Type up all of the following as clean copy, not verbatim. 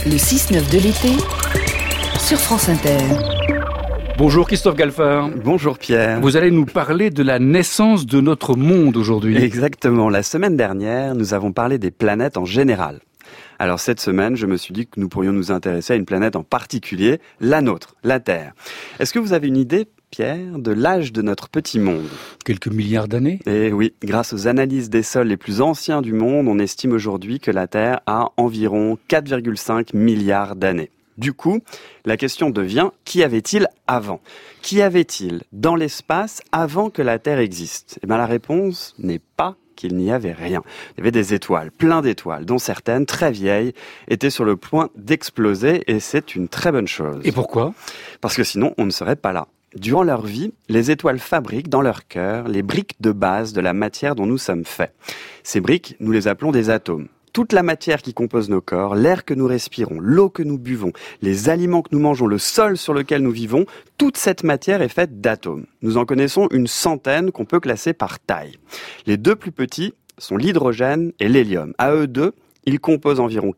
Le 6-9 de l'été sur France Inter. Bonjour Christophe Galfard. Bonjour Pierre. Vous allez nous parler de la naissance de notre monde aujourd'hui. Exactement. La semaine dernière, nous avons parlé des planètes en général. Alors cette semaine, je me suis dit que nous pourrions nous intéresser à une planète en particulier, la nôtre, la Terre. Est-ce que vous avez une idée, Pierre, de l'âge de notre petit monde? Quelques milliards d'années? Eh oui, grâce aux analyses des sols les plus anciens du monde, on estime aujourd'hui que la Terre a environ 4,5 milliards d'années. Du coup, la question devient, qu'y avait-il avant? Qu'y avait-il dans l'espace avant que la Terre existe? Eh bien, la réponse n'est pas qu'il n'y avait rien. Il y avait des étoiles, plein d'étoiles, dont certaines, très vieilles, étaient sur le point d'exploser, et c'est une très bonne chose. Et pourquoi? Parce que sinon, on ne serait pas là. Durant leur vie, les étoiles fabriquent dans leur cœur les briques de base de la matière dont nous sommes faits. Ces briques, nous les appelons des atomes. Toute la matière qui compose nos corps, l'air que nous respirons, l'eau que nous buvons, les aliments que nous mangeons, le sol sur lequel nous vivons, toute cette matière est faite d'atomes. Nous en connaissons une centaine qu'on peut classer par taille. Les deux plus petits sont l'hydrogène et l'hélium. À eux deux, ils composent environ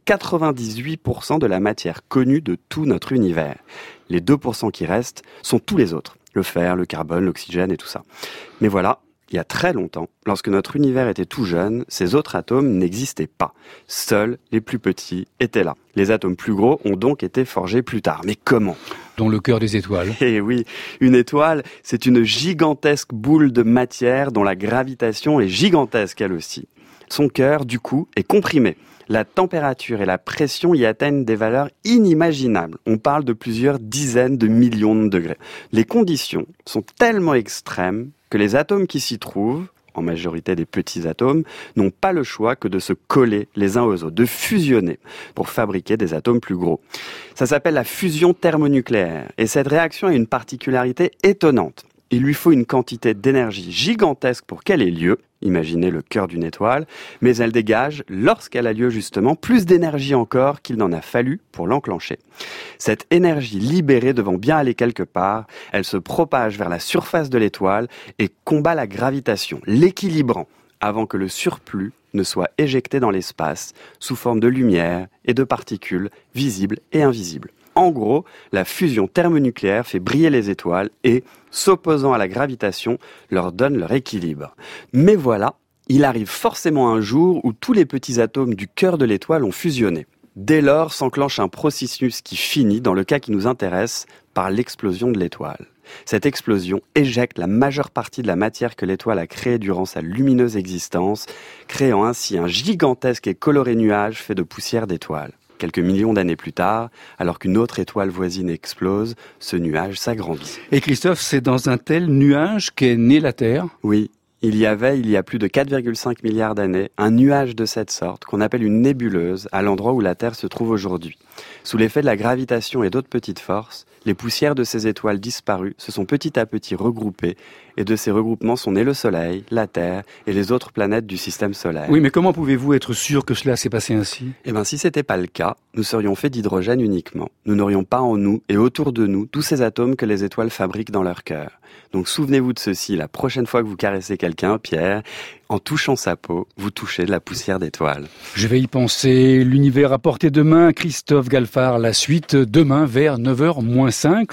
98% de la matière connue de tout notre univers. Les 2% qui restent sont tous les autres. Le fer, le carbone, l'oxygène et tout ça. Mais voilà, il y a très longtemps, lorsque notre univers était tout jeune, ces autres atomes n'existaient pas. Seuls les plus petits étaient là. Les atomes plus gros ont donc été forgés plus tard. Mais comment? Dans le cœur des étoiles. Eh oui, une étoile, c'est une gigantesque boule de matière dont la gravitation est gigantesque elle aussi. Son cœur, du coup, est comprimé. La température et la pression y atteignent des valeurs inimaginables. On parle de plusieurs dizaines de millions de degrés. Les conditions sont tellement extrêmes que les atomes qui s'y trouvent, en majorité des petits atomes, n'ont pas le choix que de se coller les uns aux autres, de fusionner pour fabriquer des atomes plus gros. Ça s'appelle la fusion thermonucléaire. Et cette réaction a une particularité étonnante. Il lui faut une quantité d'énergie gigantesque pour qu'elle ait lieu, imaginez le cœur d'une étoile, mais elle dégage, lorsqu'elle a lieu justement, plus d'énergie encore qu'il n'en a fallu pour l'enclencher. Cette énergie libérée devant bien aller quelque part, elle se propage vers la surface de l'étoile et combat la gravitation, l'équilibrant, avant que le surplus ne soit éjecté dans l'espace, sous forme de lumière et de particules visibles et invisibles. En gros, la fusion thermonucléaire fait briller les étoiles et, s'opposant à la gravitation, leur donne leur équilibre. Mais voilà, il arrive forcément un jour où tous les petits atomes du cœur de l'étoile ont fusionné. Dès lors s'enclenche un processus qui finit, dans le cas qui nous intéresse, par l'explosion de l'étoile. Cette explosion éjecte la majeure partie de la matière que l'étoile a créée durant sa lumineuse existence, créant ainsi un gigantesque et coloré nuage fait de poussière d'étoiles. Quelques millions d'années plus tard, alors qu'une autre étoile voisine explose, ce nuage s'agrandit. Et Christophe, c'est dans un tel nuage qu'est née la Terre? Oui, il y a plus de 4,5 milliards d'années, un nuage de cette sorte qu'on appelle une nébuleuse à l'endroit où la Terre se trouve aujourd'hui. Sous l'effet de la gravitation et d'autres petites forces, les poussières de ces étoiles disparues se sont petit à petit regroupées et de ces regroupements sont nés le Soleil, la Terre et les autres planètes du système solaire. Oui, mais comment pouvez-vous être sûr que cela s'est passé ainsi? Eh bien, si c'était pas le cas, nous serions faits d'hydrogène uniquement. Nous n'aurions pas en nous et autour de nous tous ces atomes que les étoiles fabriquent dans leur cœur. Donc souvenez-vous de ceci la prochaine fois que vous caressez quelqu'un, Pierre. En touchant sa peau, vous touchez de la poussière d'étoiles. Je vais y penser. L'univers à portée de main, Christophe Galfard. La suite demain vers 9h moins 5.